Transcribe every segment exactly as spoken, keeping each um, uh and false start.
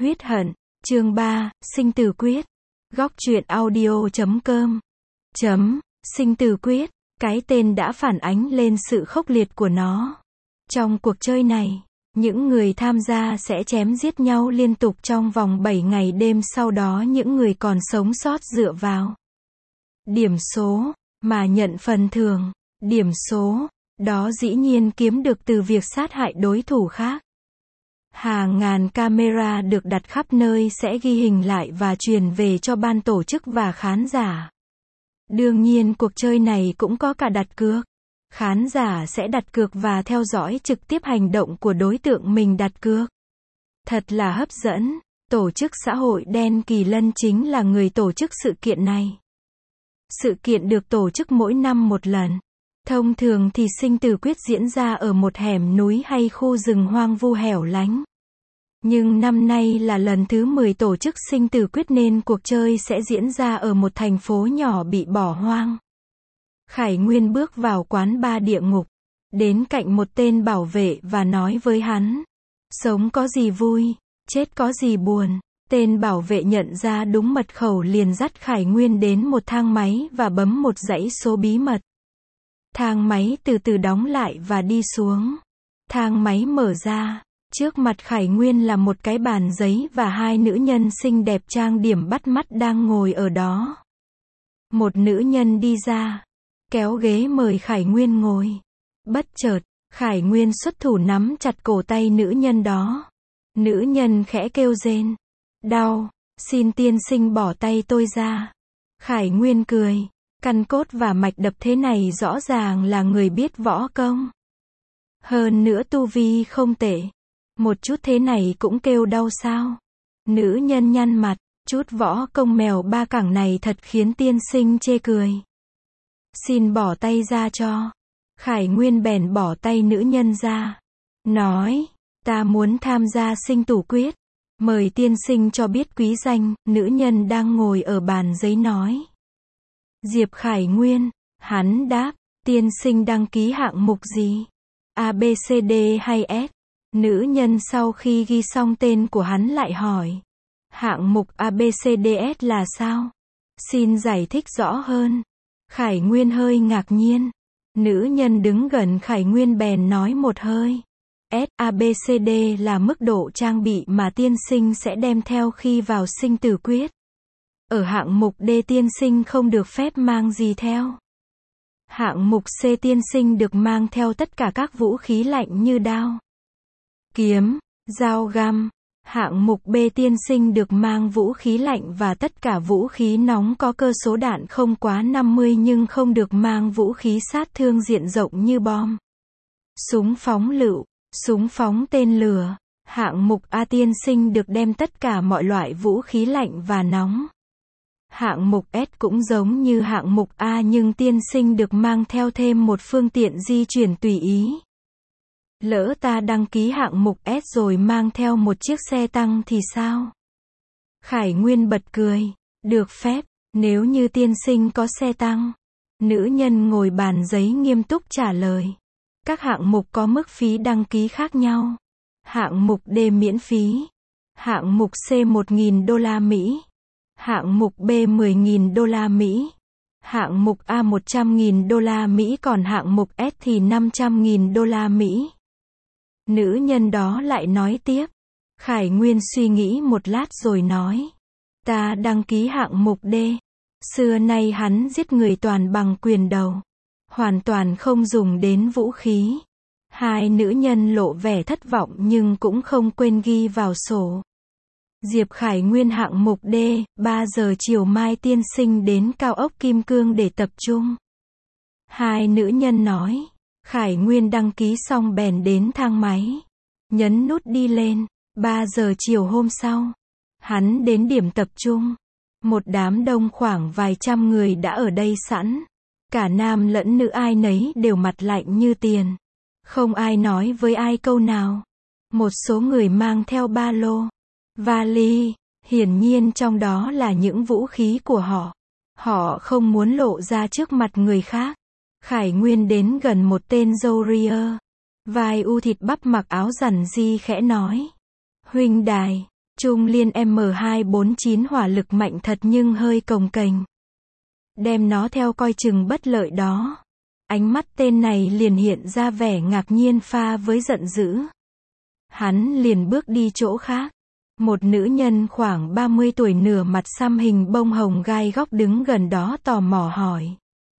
Huyết hận, chương ba, sinh tử quyết. Góc truyện audio chấm com. Chấm, sinh tử quyết, cái tên đã phản ánh lên sự khốc liệt của nó. Trong cuộc chơi này, những người tham gia sẽ chém giết nhau liên tục trong vòng bảy ngày đêm, sau đó những người còn sống sót dựa vào điểm số mà nhận phần thưởng. Điểm số đó dĩ nhiên kiếm được từ việc sát hại đối thủ khác. Hàng ngàn camera được đặt khắp nơi sẽ ghi hình lại và truyền về cho ban tổ chức và khán giả. Đương nhiên cuộc chơi này cũng có cả đặt cược. Khán giả sẽ đặt cược và theo dõi trực tiếp hành động của đối tượng mình đặt cược. Thật là hấp dẫn. Tổ chức xã hội đen Kỳ Lân chính là người tổ chức sự kiện này. Sự kiện được tổ chức mỗi năm một lần. Thông thường thì sinh tử quyết diễn ra ở một hẻm núi hay khu rừng hoang vu hẻo lánh. Nhưng năm nay là lần thứ mười tổ chức sinh tử quyết nên cuộc chơi sẽ diễn ra ở một thành phố nhỏ bị bỏ hoang. Khải Nguyên bước vào quán bar địa ngục, đến cạnh một tên bảo vệ và nói với hắn: sống có gì vui, chết có gì buồn. Tên bảo vệ nhận ra đúng mật khẩu liền dắt Khải Nguyên đến một thang máy và bấm một dãy số bí mật. Thang máy từ từ đóng lại và đi xuống. Thang máy mở ra. Trước mặt Khải Nguyên là một cái bàn giấy và hai nữ nhân xinh đẹp trang điểm bắt mắt đang ngồi ở đó. Một nữ nhân đi ra, kéo ghế mời Khải Nguyên ngồi. Bất chợt, Khải Nguyên xuất thủ nắm chặt cổ tay nữ nhân đó. Nữ nhân khẽ kêu rên. Đau, xin tiên sinh bỏ tay tôi ra. Khải Nguyên cười. Căn cốt và mạch đập thế này rõ ràng là người biết võ công. Hơn nữa tu vi không tệ. Một chút thế này cũng kêu đau sao? Nữ nhân nhăn mặt, chút võ công mèo ba cẳng này thật khiến tiên sinh chê cười. Xin bỏ tay ra cho. Khải Nguyên bèn bỏ tay nữ nhân ra. Nói, ta muốn tham gia sinh tử quyết. Mời tiên sinh cho biết quý danh. Nữ nhân đang ngồi ở bàn giấy nói. Diệp Khải Nguyên. Hắn đáp, tiên sinh đăng ký hạng mục gì? A B C D hay S? Nữ nhân sau khi ghi xong tên của hắn lại hỏi. Hạng mục A B C D S là sao? Xin giải thích rõ hơn. Khải Nguyên hơi ngạc nhiên. Nữ nhân đứng gần Khải Nguyên bèn nói một hơi. S A B C D là mức độ trang bị mà tiên sinh sẽ đem theo khi vào sinh tử quyết. Ở hạng mục D tiên sinh không được phép mang gì theo. Hạng mục C tiên sinh được mang theo tất cả các vũ khí lạnh như đao, kiếm, dao găm. Hạng mục B tiên sinh được mang vũ khí lạnh và tất cả vũ khí nóng có cơ số đạn không quá năm mươi nhưng không được mang vũ khí sát thương diện rộng như bom, súng phóng lựu, súng phóng tên lửa. Hạng mục A tiên sinh được đem tất cả mọi loại vũ khí lạnh và nóng. Hạng mục S cũng giống như hạng mục A nhưng tiên sinh được mang theo thêm một phương tiện di chuyển tùy ý. Lỡ ta đăng ký hạng mục S rồi mang theo một chiếc xe tăng thì sao? Khải Nguyên bật cười. Được phép, nếu như tiên sinh có xe tăng. Nữ nhân ngồi bàn giấy nghiêm túc trả lời. Các hạng mục có mức phí đăng ký khác nhau. Hạng mục D miễn phí. Hạng mục C một nghìn đô la Mỹ. Hạng mục B mười nghìn đô la Mỹ. Hạng mục A một trăm nghìn đô la Mỹ còn hạng mục S thì năm trăm nghìn đô la Mỹ. Nữ nhân đó lại nói tiếp. Khải Nguyên suy nghĩ một lát rồi nói. Ta đăng ký hạng mục D. Xưa nay hắn giết người toàn bằng quyền đầu. Hoàn toàn không dùng đến vũ khí. Hai nữ nhân lộ vẻ thất vọng nhưng cũng không quên ghi vào sổ. Diệp Khải Nguyên hạng mục D, ba giờ chiều mai tiên sinh đến cao ốc Kim Cương để tập trung. Hai nữ nhân nói. Khải Nguyên đăng ký xong bèn đến thang máy. Nhấn nút đi lên. ba giờ chiều hôm sau. Hắn đến điểm tập trung. Một đám đông khoảng vài trăm người đã ở đây sẵn. Cả nam lẫn nữ ai nấy đều mặt lạnh như tiền. Không ai nói với ai câu nào. Một số người mang theo ba lô, vali, hiển nhiên trong đó là những vũ khí của họ. Họ không muốn lộ ra trước mặt người khác. Khải Nguyên đến gần một tên râu ria, vai u thịt bắp mặc áo rằn di khẽ nói. Huynh đài, Trung Liên M hai bốn chín hỏa lực mạnh thật nhưng hơi cồng kềnh. Đem nó theo coi chừng bất lợi đó. Ánh mắt tên này liền hiện ra vẻ ngạc nhiên pha với giận dữ. Hắn liền bước đi chỗ khác. Một nữ nhân khoảng ba mươi tuổi nửa mặt xăm hình bông hồng gai góc đứng gần đó tò mò hỏi.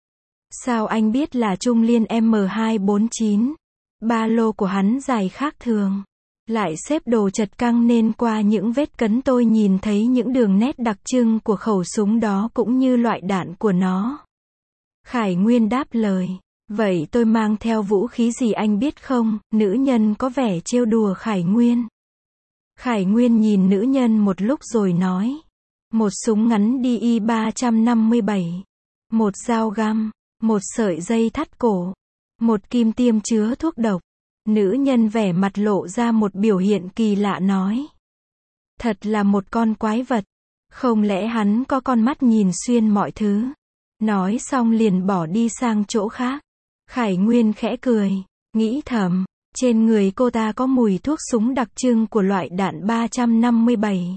Sao anh biết là Trung Liên M hai bốn chín? Ba lô của hắn dài khác thường. Lại xếp đồ chật căng nên qua những vết cấn tôi nhìn thấy những đường nét đặc trưng của khẩu súng đó cũng như loại đạn của nó. Khải Nguyên đáp lời. Vậy tôi mang theo vũ khí gì anh biết không? Nữ nhân có vẻ trêu đùa Khải Nguyên. Khải Nguyên nhìn nữ nhân một lúc rồi nói. Một súng ngắn D I ba năm bảy. Một dao găm. Một sợi dây thắt cổ. Một kim tiêm chứa thuốc độc. Nữ nhân vẻ mặt lộ ra một biểu hiện kỳ lạ nói. Thật là một con quái vật. Không lẽ hắn có con mắt nhìn xuyên mọi thứ? Nói xong liền bỏ đi sang chỗ khác. Khải Nguyên khẽ cười. Nghĩ thầm. Trên người cô ta có mùi thuốc súng đặc trưng của loại đạn ba năm bảy.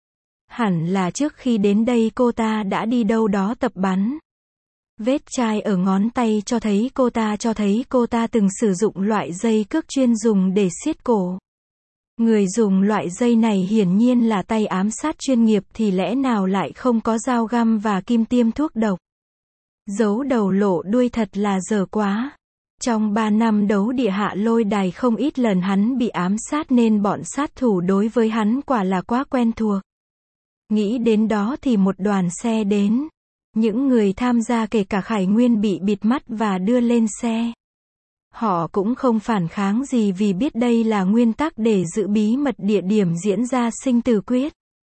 Hẳn là trước khi đến đây cô ta đã đi đâu đó tập bắn. Vết chai ở ngón tay cho thấy cô ta cho thấy cô ta từng sử dụng loại dây cước chuyên dùng để siết cổ. Người dùng loại dây này hiển nhiên là tay ám sát chuyên nghiệp thì lẽ nào lại không có dao găm và kim tiêm thuốc độc. Giấu đầu lộ đuôi thật là dở quá. Trong ba năm đấu địa hạ lôi đài không ít lần hắn bị ám sát nên bọn sát thủ đối với hắn quả là quá quen thuộc. Nghĩ đến đó thì một đoàn xe đến. Những người tham gia kể cả Khải Nguyên bị bịt mắt và đưa lên xe. Họ cũng không phản kháng gì vì biết đây là nguyên tắc để giữ bí mật địa điểm diễn ra sinh tử quyết.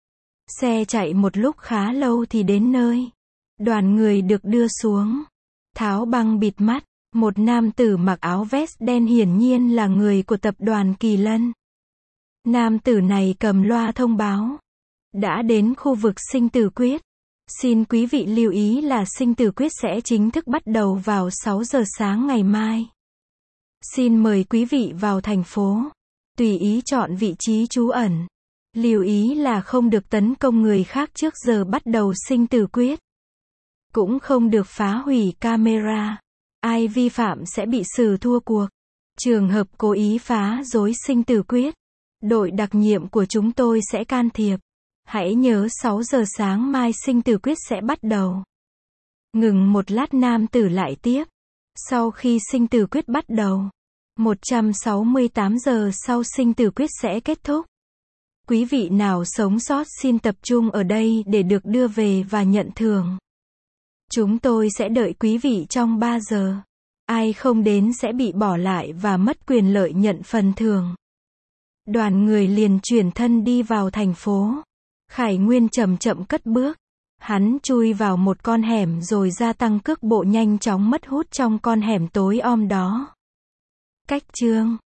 Xe chạy một lúc khá lâu thì đến nơi. Đoàn người được đưa xuống. Tháo băng bịt mắt. Một nam tử mặc áo vest đen hiển nhiên là người của tập đoàn Kỳ Lân. Nam tử này cầm loa thông báo. Đã đến khu vực sinh tử quyết. Xin quý vị lưu ý là sinh tử quyết sẽ chính thức bắt đầu vào sáu giờ sáng ngày mai. Xin mời quý vị vào thành phố. Tùy ý chọn vị trí trú ẩn. Lưu ý là không được tấn công người khác trước giờ bắt đầu sinh tử quyết. Cũng không được phá hủy camera. Ai vi phạm sẽ bị xử thua cuộc. Trường hợp cố ý phá rối sinh tử quyết, đội đặc nhiệm của chúng tôi sẽ can thiệp. Hãy nhớ sáu giờ sáng mai sinh tử quyết sẽ bắt đầu. Ngừng một lát nam tử lại tiếp. Sau khi sinh tử quyết bắt đầu, một trăm sáu mươi tám giờ sau sinh tử quyết sẽ kết thúc. Quý vị nào sống sót xin tập trung ở đây để được đưa về và nhận thưởng. Chúng tôi sẽ đợi quý vị trong ba giờ. Ai không đến sẽ bị bỏ lại và mất quyền lợi nhận phần thưởng. Đoàn người liền chuyển thân đi vào thành phố. Khải Nguyên chậm chậm cất bước. Hắn chui vào một con hẻm rồi gia tăng cước bộ nhanh chóng mất hút trong con hẻm tối om đó. Cách chương